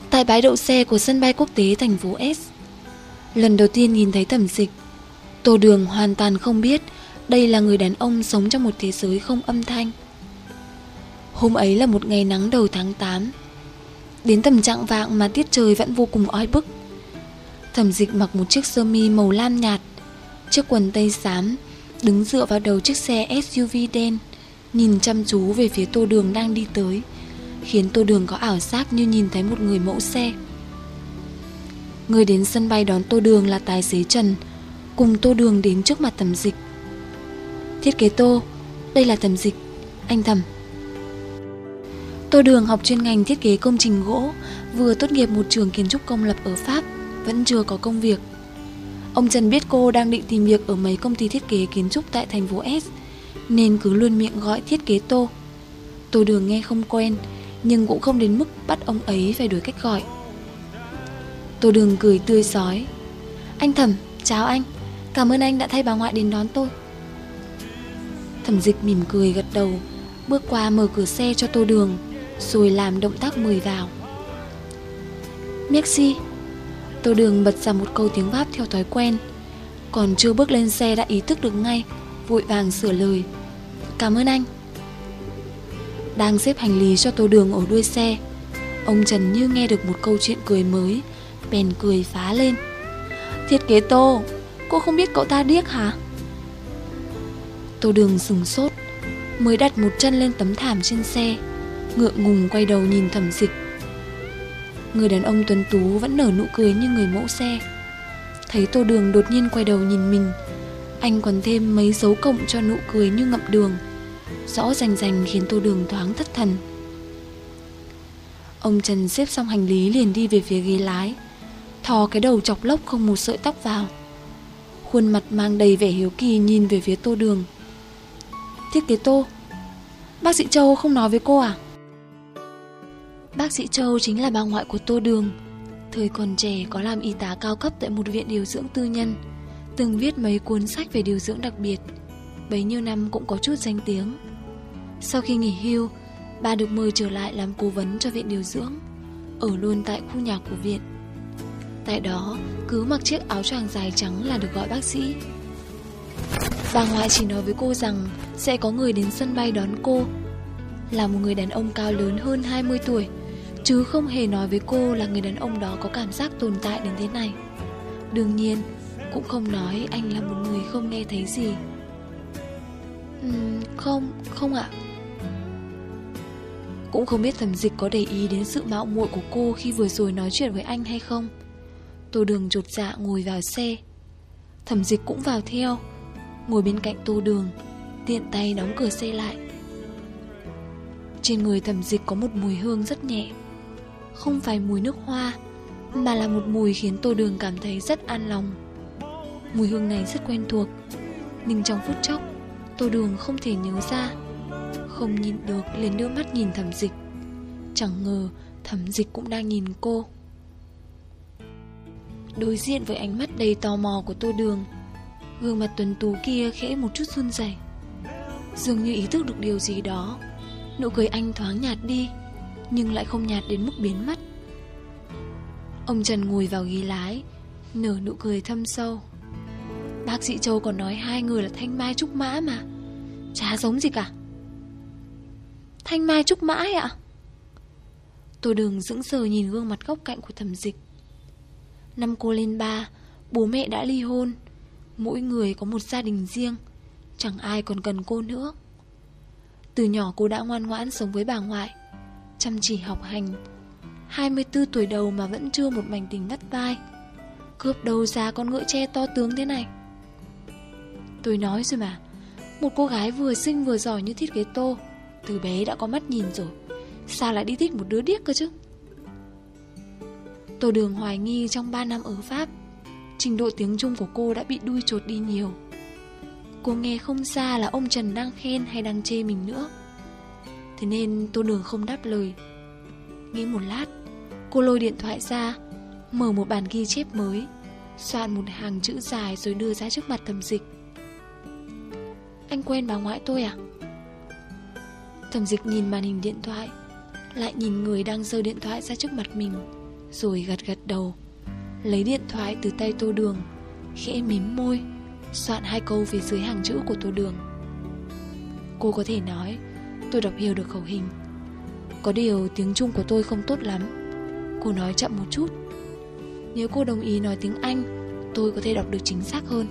tại bãi đậu xe của sân bay quốc tế thành phố S. Lần đầu tiên nhìn thấy Thẩm Dịch, Tô Đường hoàn toàn không biết đây là người đàn ông sống trong một thế giới không âm thanh. Hôm ấy là một ngày nắng đầu tháng 8. Đến tầm chạng vạng mà tiết trời vẫn vô cùng oi bức. Thẩm Dịch mặc một chiếc sơ mi màu lam nhạt, chiếc quần tây xám, đứng dựa vào đầu chiếc xe SUV đen, nhìn chăm chú về phía Tô Đường đang đi tới, khiến Tô Đường có ảo giác như nhìn thấy một người mẫu xe. Người đến sân bay đón Tô Đường là tài xế Trần, cùng Tô Đường đến trước mặt Thẩm Dịch. Thiết kế Tô, đây là Thẩm Dịch, anh Thẩm. Tô Đường học chuyên ngành thiết kế công trình gỗ, vừa tốt nghiệp một trường kiến trúc công lập ở Pháp, vẫn chưa có công việc. Ông Trần biết cô đang định tìm việc ở mấy công ty thiết kế kiến trúc tại thành phố S, nên cứ luôn miệng gọi thiết kế Tô. Tô Đường nghe không quen, nhưng cũng không đến mức bắt ông ấy phải đổi cách gọi. Tô Đường cười tươi rói. Anh Thẩm, chào anh, cảm ơn anh đã thay bà ngoại đến đón tôi. Thẩm Dịch mỉm cười gật đầu, bước qua mở cửa xe cho Tô Đường, rồi làm động tác mời vào. Merci. Tô Đường bật ra một câu tiếng Pháp theo thói quen, còn chưa bước lên xe đã ý thức được ngay, vội vàng sửa lời. Cảm ơn anh. Đang xếp hành lý cho Tô Đường ở đuôi xe, ông Trần như nghe được một câu chuyện cười mới, bèn cười phá lên. Thiết kế Tô, cô không biết cậu ta điếc hả? Tô Đường sửng sốt, mới đặt một chân lên tấm thảm trên xe, ngượng ngùng quay đầu nhìn Thẩm Dịch. Người đàn ông tuấn tú vẫn nở nụ cười như người mẫu xe. Thấy Tô Đường đột nhiên quay đầu nhìn mình, anh còn thêm mấy dấu cộng cho nụ cười như ngậm đường, rõ rành rành khiến Tô Đường thoáng thất thần. Ông Trần xếp xong hành lý liền đi về phía ghế lái, thò cái đầu chọc lốc không một sợi tóc vào, khuôn mặt mang đầy vẻ hiếu kỳ nhìn về phía Tô Đường. Thiết kế Tô, bác sĩ Châu không nói với cô à? Bác sĩ Châu chính là bà ngoại của Tô Đường. Thời còn trẻ có làm y tá cao cấp tại một viện điều dưỡng tư nhân, từng viết mấy cuốn sách về điều dưỡng đặc biệt, bấy nhiêu năm cũng có chút danh tiếng. Sau khi nghỉ hưu, bà được mời trở lại làm cố vấn cho viện điều dưỡng, ở luôn tại khu nhà của viện. Tại đó, cứ mặc chiếc áo choàng dài trắng là được gọi bác sĩ. Bà ngoại chỉ nói với cô rằng sẽ có người đến sân bay đón cô, là một người đàn ông cao lớn hơn 20 tuổi, chứ không hề nói với cô là người đàn ông đó có cảm giác tồn tại đến thế này. Đương nhiên, cũng không nói anh là một người không nghe thấy gì. Không ạ. Cũng không biết Thẩm Dịch có để ý đến sự mạo muội của cô khi vừa rồi nói chuyện với anh hay không. Tô Đường chột dạ ngồi vào xe. Thẩm Dịch cũng vào theo, ngồi bên cạnh Tô Đường, tiện tay đóng cửa xe lại. Trên người Thẩm Dịch có một mùi hương rất nhẹ, không phải mùi nước hoa, mà là một mùi khiến Tô Đường cảm thấy rất an lòng. Mùi hương này rất quen thuộc, nhưng trong phút chốc Tô Đường không thể nhớ ra, không nhìn được liền đưa mắt nhìn Thẩm Dịch. Chẳng ngờ Thẩm Dịch cũng đang nhìn cô. Đối diện với ánh mắt đầy tò mò của Tô Đường, gương mặt tuấn tú kia khẽ một chút run rẩy, dường như ý thức được điều gì đó. Nụ cười anh thoáng nhạt đi, nhưng lại không nhạt đến mức biến mất. Ông Trần ngồi vào ghế lái, nở nụ cười thâm sâu. Bác sĩ Châu còn nói hai người là Thanh Mai Trúc Mã mà, chả giống gì cả. Thanh Mai Trúc Mã ấy ạ? Tô Đường sững sờ nhìn gương mặt góc cạnh của Thẩm Dịch. Năm cô lên 3, bố mẹ đã ly hôn, mỗi người có một gia đình riêng, chẳng ai còn cần cô nữa. Từ nhỏ cô đã ngoan ngoãn sống với bà ngoại, chăm chỉ học hành. 24 tuổi đầu mà vẫn chưa một mảnh tình vắt vai, cướp đâu ra con ngựa tre to tướng thế này. Tôi nói rồi mà, một cô gái vừa xinh vừa giỏi như thiết kế Tô, từ bé đã có mắt nhìn rồi, sao lại đi thích một đứa điếc cơ chứ? Tô Đường hoài nghi trong 3 năm ở Pháp, trình độ tiếng Trung của cô đã bị đui chột đi nhiều. Cô nghe không ra là ông Trần đang khen hay đang chê mình nữa. Thế nên Tô Đường không đáp lời. Nghĩ một lát, cô lôi điện thoại ra, mở một bản ghi chép mới, soạn một hàng chữ dài rồi đưa ra trước mặt Thẩm Dịch. Anh quen bà ngoại tôi à? Thẩm Dịch nhìn màn hình điện thoại, lại nhìn người đang giơ điện thoại ra trước mặt mình, rồi gật gật đầu, lấy điện thoại từ tay Tô Đường, khẽ mím môi, soạn 2 câu phía dưới hàng chữ của Tô Đường. Cô có thể nói tôi đọc hiểu được khẩu hình. Có điều tiếng Trung của tôi không tốt lắm, cô nói chậm một chút. Nếu cô đồng ý nói tiếng Anh, tôi có thể đọc được chính xác hơn.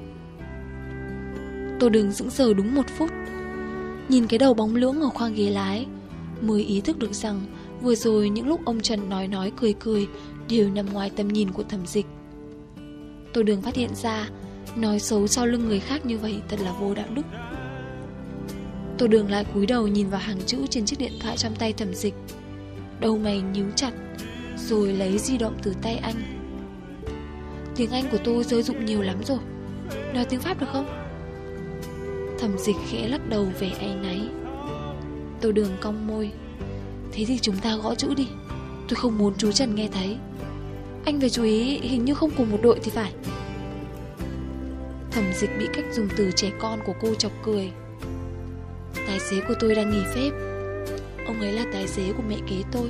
Tô Đường sững sờ đúng 1 phút, nhìn cái đầu bóng lưỡng ở khoang ghế lái, mới ý thức được rằng vừa rồi những lúc ông Trần nói cười đều nằm ngoài tầm nhìn của Thẩm Dịch. Tô Đường phát hiện ra nói xấu sau lưng người khác như vậy thật là vô đạo đức. Tô Đường lại cúi đầu nhìn vào hàng chữ trên chiếc điện thoại trong tay Thẩm Dịch, đầu mày nhíu chặt, rồi lấy di động từ tay anh. Tiếng Anh của tôi rơi rụng nhiều lắm rồi, nói tiếng Pháp được không? Thẩm Dịch khẽ lắc đầu vẻ áy náy. Tô Đường cong môi. Thế thì chúng ta gõ chữ đi, tôi không muốn chú Trần nghe thấy. Anh và chú ý hình như không cùng một đội thì phải. Thẩm Dịch bị cách dùng từ trẻ con của cô chọc cười. Tài xế của tôi đang nghỉ phép, ông ấy là tài xế của mẹ kế tôi.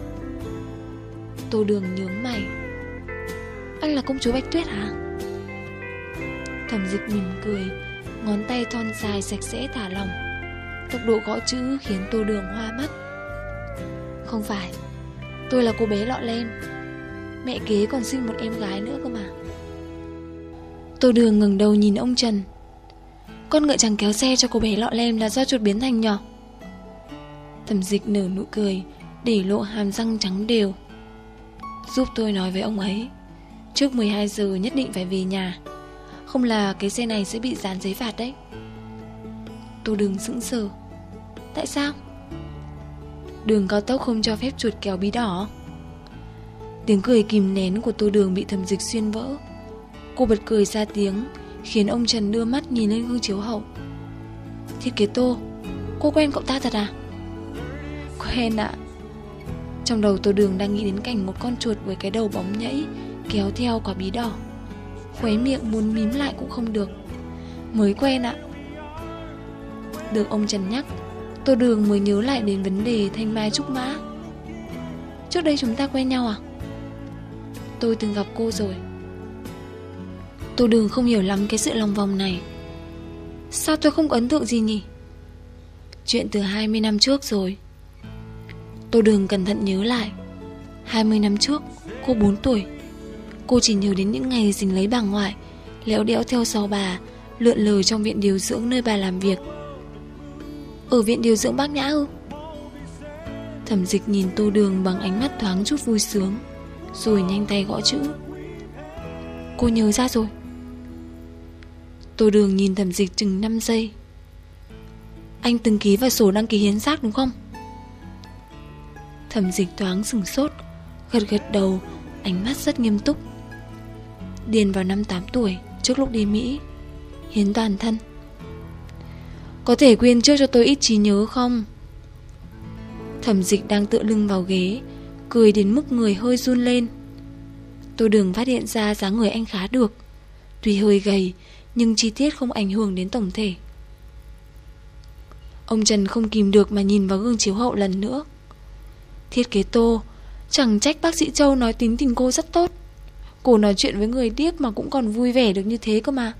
Tô Đường nhướng mày. Anh là công chúa Bạch Tuyết hả? Thẩm Dịch mỉm cười, ngón tay thon dài sạch sẽ thả lỏng. Tốc độ gõ chữ khiến Tô Đường hoa mắt. Không phải, tôi là cô bé lọ lem, mẹ kế còn sinh một em gái nữa cơ mà. Tô Đường ngẩng đầu nhìn ông Trần. Con ngựa chẳng kéo xe cho cô bé lọ lem là do chuột biến thành nhỏ. Thẩm Dịch nở nụ cười, để lộ hàm răng trắng đều. Giúp tôi nói với ông ấy, trước 12 giờ nhất định phải về nhà, không là cái xe này sẽ bị dán giấy phạt đấy. Tô Đường sững sờ. Tại sao? Đường cao tốc không cho phép chuột kéo bí đỏ. Tiếng cười kìm nén của Tô Đường bị Thẩm Dịch xuyên vỡ. Cô bật cười ra tiếng, khiến ông Trần đưa mắt nhìn lên gương chiếu hậu. Thiết kế Tô, cô quen cậu ta thật à? Quen ạ. Trong đầu Tô Đường đang nghĩ đến cảnh một con chuột với cái đầu bóng nhẫy kéo theo quả bí đỏ. Khóe miệng muốn mím lại cũng không được. Mới quen ạ. Được ông Trần nhắc, Tô Đường mới nhớ lại đến vấn đề thanh mai trúc mã. Trước đây chúng ta quen nhau à? Tôi từng gặp cô rồi. Tô Đường không hiểu lắm cái sự lòng vòng này. Sao tôi không có ấn tượng gì nhỉ? Chuyện từ 20 năm trước rồi. Tô Đường cẩn thận nhớ lại. 20 năm trước, cô 4 tuổi. Cô chỉ nhớ đến những ngày dính lấy bà ngoại, léo đẽo theo sau bà, lượn lờ trong viện điều dưỡng nơi bà làm việc. Ở viện điều dưỡng Bác Nhã ư? Thẩm Dịch nhìn Tô Đường bằng ánh mắt thoáng chút vui sướng, rồi nhanh tay gõ chữ. Cô nhớ ra rồi. Tô Đường nhìn Thẩm Dịch chừng 5 giây. Anh từng ký vào sổ đăng ký hiến xác đúng không? Thẩm Dịch thoáng sửng sốt, gật gật đầu, ánh mắt rất nghiêm túc. Điền vào năm 8 tuổi, trước lúc đi Mỹ, hiến toàn thân. Có thể quyên trước cho tôi ít trí nhớ không? Thẩm Dịch đang tựa lưng vào ghế, cười đến mức người hơi run lên. Tô Đường phát hiện ra dáng người anh khá được, tuy hơi gầy nhưng chi tiết không ảnh hưởng đến tổng thể. Ông Trần không kìm được mà nhìn vào gương chiếu hậu lần nữa. Thiết kế Tô, chẳng trách bác sĩ Châu nói tính tình cô rất tốt. Cô nói chuyện với người điếc mà cũng còn vui vẻ được như thế cơ mà.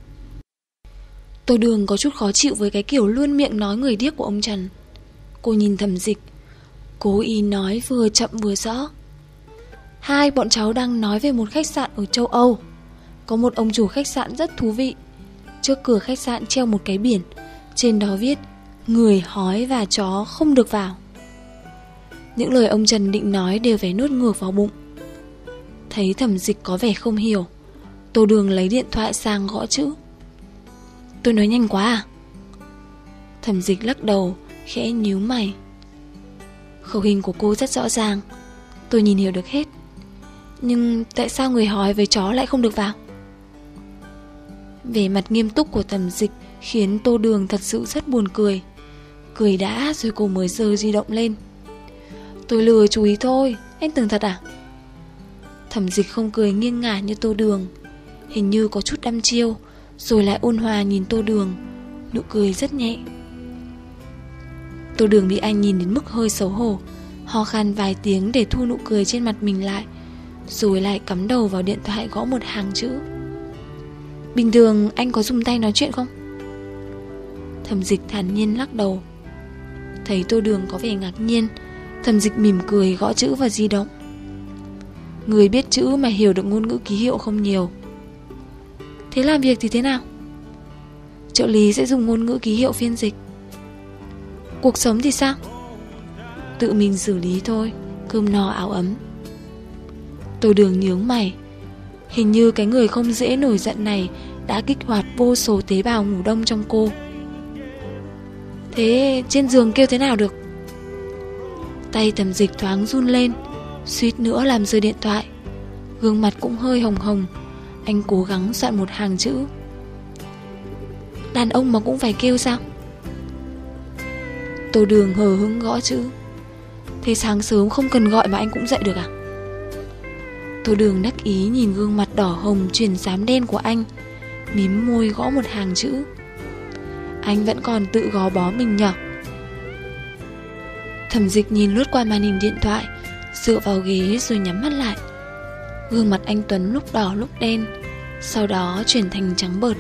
Tô Đường có chút khó chịu với cái kiểu luôn miệng nói người điếc của ông Trần. Cô nhìn Thẩm Dịch, cố ý nói vừa chậm vừa rõ. Hai bọn cháu đang nói về một khách sạn ở châu Âu. Có một ông chủ khách sạn rất thú vị. Trước cửa khách sạn treo một cái biển, trên đó viết người hói và chó không được vào. Những lời ông Trần định nói đều phải nuốt ngược vào bụng. Thấy Thẩm Dịch có vẻ không hiểu, Tô Đường lấy điện thoại sang gõ chữ. Tôi nói nhanh quá à? Thẩm Dịch lắc đầu, khẽ nhíu mày. Khẩu hình của cô rất rõ ràng, tôi nhìn hiểu được hết. Nhưng tại sao người hói với chó lại không được vào? Vẻ mặt nghiêm túc của Thẩm Dịch khiến Tô Đường thật sự rất buồn cười. Cười đã rồi cô mới giơ di động lên. Tôi lừa chú ý thôi, anh tưởng thật à? Thẩm Dịch không cười nghiêng ngả như Tô Đường, hình như có chút đăm chiêu, rồi lại ôn hòa nhìn Tô Đường, nụ cười rất nhẹ. Tô Đường bị anh nhìn đến mức hơi xấu hổ, ho khan vài tiếng để thu nụ cười trên mặt mình lại, rồi lại cắm đầu vào điện thoại gõ một hàng chữ. Bình thường anh có dùng tay nói chuyện không? Thẩm Dịch thản nhiên lắc đầu. Thấy Tô Đường có vẻ ngạc nhiên, Thẩm Dịch mỉm cười gõ chữ vào di động. Người biết chữ mà hiểu được ngôn ngữ ký hiệu không nhiều. Thế làm việc thì thế nào? Trợ lý sẽ dùng ngôn ngữ ký hiệu phiên dịch. Cuộc sống thì sao? Tự mình xử lý thôi, cơm no áo ấm. Tô Đường nhướng mày. Hình như cái người không dễ nổi giận này đã kích hoạt vô số tế bào ngủ đông trong cô. Thế trên giường kêu thế nào được? Tay Thẩm Dịch thoáng run lên, suýt nữa làm rơi điện thoại. Gương mặt cũng hơi hồng hồng. Anh cố gắng soạn một hàng chữ. Đàn ông mà cũng phải kêu sao? Tô Đường hờ hững gõ chữ. Thế sáng sớm không cần gọi mà anh cũng dậy được à? Tô Đường đắc ý nhìn gương mặt đỏ hồng chuyển xám đen của anh, mím môi gõ một hàng chữ. Anh vẫn còn tự gò bó mình nhở? Thẩm Dịch nhìn lướt qua màn hình điện thoại, dựa vào ghế rồi nhắm mắt lại. Gương mặt anh Tuấn lúc đỏ lúc đen, sau đó chuyển thành trắng bợt.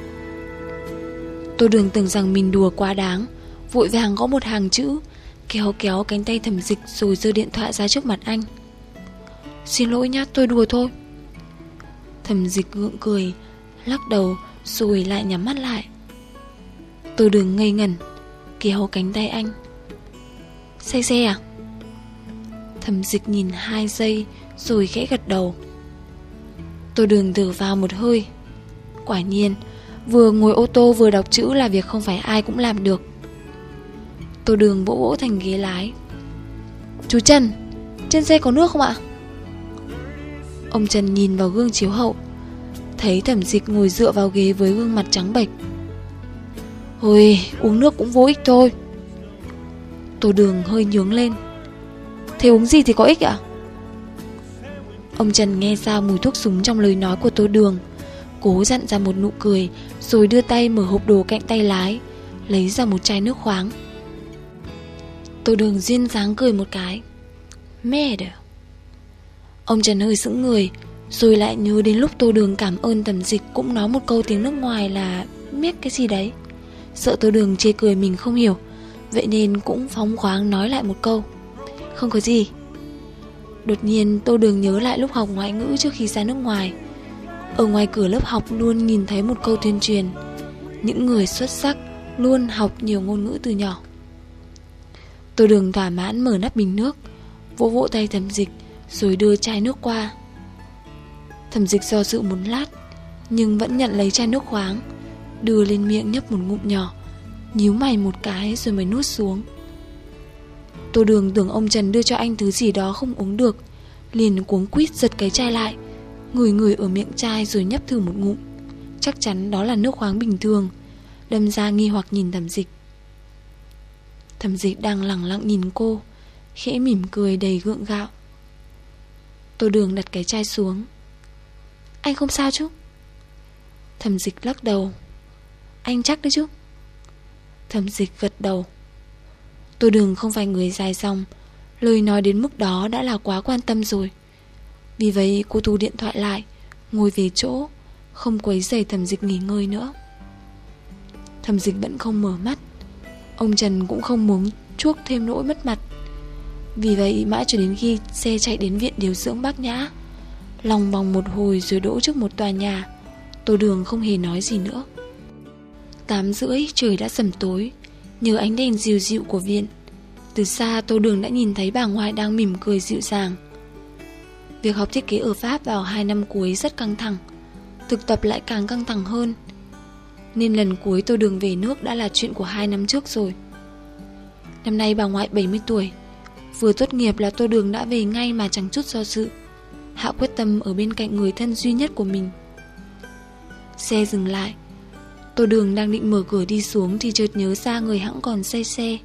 Tô Đường tưởng rằng mình đùa quá đáng, vội vàng gõ một hàng chữ, kéo cánh tay Thẩm Dịch rồi giơ điện thoại ra trước mặt anh. Xin lỗi nhá, tôi đùa thôi. Thẩm Dịch gượng cười, lắc đầu rồi lại nhắm mắt lại. Tô Đường ngây ngẩn, kéo cánh tay anh. Say xe à? Thẩm Dịch nhìn 2 giây rồi khẽ gật đầu. Tô Đường thở vào một hơi. Quả nhiên, vừa ngồi ô tô vừa đọc chữ là việc không phải ai cũng làm được. Tô Đường vỗ vỗ thành ghế lái. Chú Trần, trên xe có nước không ạ? Ông Trần nhìn vào gương chiếu hậu, thấy Thẩm Dịch ngồi dựa vào ghế với gương mặt trắng bệch. Ôi, uống nước cũng vô ích thôi. Tô Đường hơi nhướng lên. Thế uống gì thì có ích ạ? Ông Trần nghe ra mùi thuốc súng trong lời nói của Tô Đường, cố dặn ra một nụ cười, rồi đưa tay mở hộp đồ cạnh tay lái, lấy ra một chai nước khoáng. Tô Đường duyên dáng cười một cái. Mẹ đời. Ông Trần hơi sững người, rồi lại nhớ đến lúc Tô Đường cảm ơn Thẩm Dịch cũng nói một câu tiếng nước ngoài là mét cái gì đấy. Sợ Tô Đường chê cười mình không hiểu, vậy nên cũng phóng khoáng nói lại một câu. Không có gì. Đột nhiên Tô Đường nhớ lại lúc học ngoại ngữ trước khi ra nước ngoài. Ở ngoài cửa lớp học luôn nhìn thấy một câu tuyên truyền: những người xuất sắc luôn học nhiều ngôn ngữ từ nhỏ. Tô Đường thỏa mãn mở nắp bình nước, vỗ vỗ tay Thẩm Dịch rồi đưa chai nước qua. Thẩm Dịch do dự một lát, nhưng vẫn nhận lấy chai nước khoáng, đưa lên miệng nhấp một ngụm nhỏ, nhíu mày một cái rồi mới nuốt xuống. Tô Đường tưởng ông Trần đưa cho anh thứ gì đó không uống được, liền cuống quýt giật cái chai lại, ngửi ở miệng chai rồi nhấp thử một ngụm. Chắc chắn đó là nước khoáng bình thường, đâm ra nghi hoặc nhìn Thẩm Dịch. Thẩm Dịch đang lẳng lặng nhìn cô, khẽ mỉm cười đầy gượng gạo. Tô Đường đặt cái chai xuống. Anh không sao chứ? Thẩm Dịch lắc đầu. Anh chắc đấy chứ? Thẩm Dịch gật đầu. Tô Đường không phải người dài dòng, lời nói đến mức đó đã là quá quan tâm rồi. Vì vậy cô thu điện thoại lại, ngồi về chỗ, không quấy rầy Thẩm Dịch nghỉ ngơi nữa. Thẩm Dịch vẫn không mở mắt. Ông Trần cũng không muốn chuốc thêm nỗi mất mặt. Vì vậy mãi cho đến khi xe chạy đến viện điều dưỡng Bác Nhã, lòng vòng một hồi rồi đỗ trước một tòa nhà, Tô Đường không hề nói gì nữa. 8:30 trời đã sầm tối. Nhờ ánh đèn dịu dịu của viện, từ xa Tô Đường đã nhìn thấy bà ngoại đang mỉm cười dịu dàng. Việc học thiết kế ở Pháp vào 2 năm cuối rất căng thẳng, thực tập lại càng căng thẳng hơn, nên lần cuối Tô Đường về nước đã là chuyện của 2 năm trước rồi. Năm nay bà ngoại 70 tuổi. Vừa tốt nghiệp là Tô Đường đã về ngay mà chẳng chút do dự, hạ quyết tâm ở bên cạnh người thân duy nhất của mình. Xe dừng lại. Tô Đường đang định mở cửa đi xuống thì chợt nhớ ra người hãng còn say xe.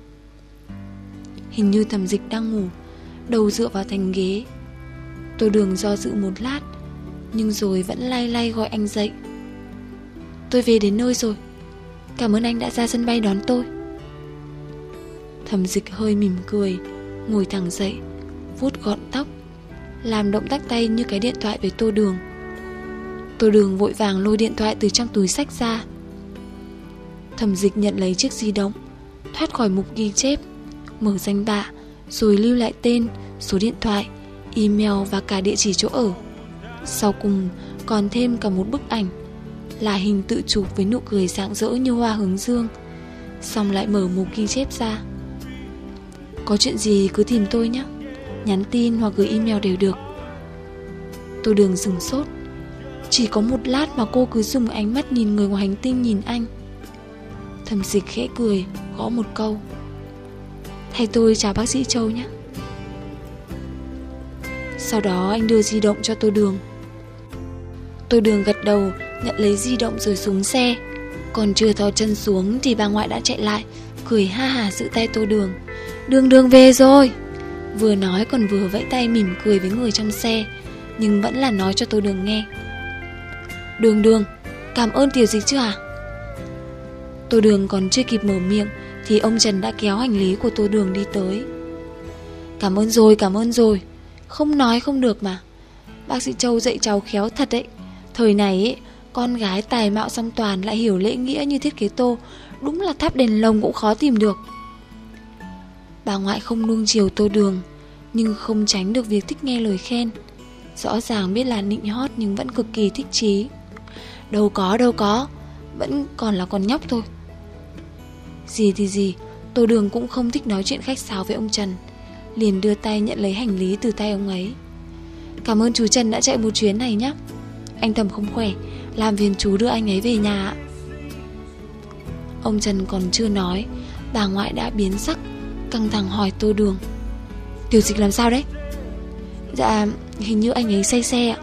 Hình như Thẩm Dịch đang ngủ, đầu dựa vào thành ghế. Tô Đường do dự một lát, nhưng rồi vẫn lay lay gọi anh dậy. Tôi về đến nơi rồi, cảm ơn anh đã ra sân bay đón tôi. Thẩm Dịch hơi mỉm cười, ngồi thẳng dậy, vuốt gọn tóc, làm động tác tay như cái điện thoại với Tô Đường. Tô Đường vội vàng lôi điện thoại từ trong túi xách ra. Thẩm Dịch nhận lấy chiếc di động, thoát khỏi mục ghi chép, mở danh bạ, rồi lưu lại tên, số điện thoại, email và cả địa chỉ chỗ ở. Sau cùng còn thêm cả một bức ảnh, là hình tự chụp với nụ cười rạng rỡ như hoa hướng dương. Xong lại mở mục ghi chép ra: có chuyện gì cứ tìm tôi nhé, nhắn tin hoặc gửi email đều được. Tô Đường sửng sốt. Chỉ có một lát mà cô cứ dùng ánh mắt nhìn người ngoài hành tinh nhìn anh. Thẩm Dịch khẽ cười, gõ một câu: thay tôi chào bác sĩ Châu nhé. Sau đó anh đưa di động cho Tô Đường. Tô Đường gật đầu, nhận lấy di động rồi xuống xe. Còn chưa thò chân xuống thì bà ngoại đã chạy lại, cười ha hả giữ tay Tô Đường: Đường Đường về rồi. Vừa nói còn vừa vẫy tay mỉm cười với người trong xe, nhưng vẫn là nói cho Tô Đường nghe: Đường Đường, cảm ơn Tiểu Dịch chứ à? Tô Đường còn chưa kịp mở miệng thì ông Trần đã kéo hành lý của Tô Đường đi tới. Cảm ơn rồi, không nói không được mà. Bác sĩ Châu dạy cháu khéo thật đấy. Thời này ấy, con gái tài mạo song toàn lại hiểu lễ nghĩa như thiết kế Tô, đúng là tháp đèn lồng cũng khó tìm được. Bà ngoại không nuông chiều Tô Đường, nhưng không tránh được việc thích nghe lời khen. Rõ ràng biết là nịnh hót nhưng vẫn cực kỳ thích chí. Đâu có, vẫn còn là con nhóc thôi. Gì thì gì, Tô Đường cũng không thích nói chuyện khách sáo với ông Trần, liền đưa tay nhận lấy hành lý từ tay ông ấy. Cảm ơn chú Trần đã chạy một chuyến này nhé. Anh Thẩm không khỏe, làm phiền chú đưa anh ấy về nhà ạ. Ông Trần còn chưa nói, bà ngoại đã biến sắc, căng thẳng hỏi Tô Đường: Tiểu Dịch làm sao đấy? Dạ, hình như anh ấy say xe ạ.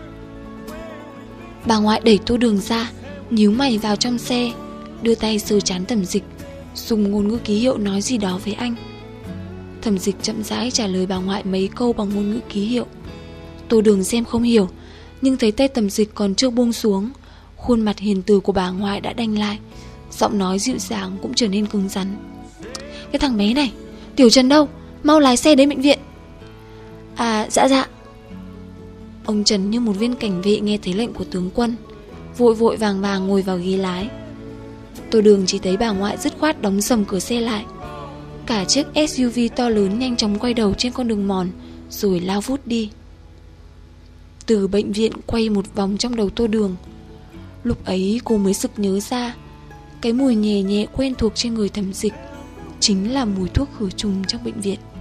Bà ngoại đẩy Tô Đường ra, nhíu mày vào trong xe, đưa tay sờ trán Thẩm Dịch, dùng ngôn ngữ ký hiệu nói gì đó với anh. Thẩm Dịch chậm rãi trả lời bà ngoại mấy câu bằng ngôn ngữ ký hiệu. Tô Đường xem không hiểu, nhưng thấy tay Thẩm Dịch còn chưa buông xuống, khuôn mặt hiền từ của bà ngoại đã đanh lại, giọng nói dịu dàng cũng trở nên cứng rắn. Cái thằng bé này, Tiểu Trần đâu? Mau lái xe đến bệnh viện. À, dạ. Ông Trần như một viên cảnh vệ nghe thấy lệnh của tướng quân, vội vàng ngồi vào ghế lái. Tô Đường chỉ thấy bà ngoại dứt khoát đóng sầm cửa xe lại. Cả chiếc SUV to lớn nhanh chóng quay đầu trên con đường mòn, rồi lao vút đi. Từ bệnh viện quay một vòng trong đầu Tô Đường. Lúc ấy cô mới sực nhớ ra, cái mùi nhẹ nhẹ quen thuộc trên người Thẩm Dịch chính là mùi thuốc khử trùng trong bệnh viện.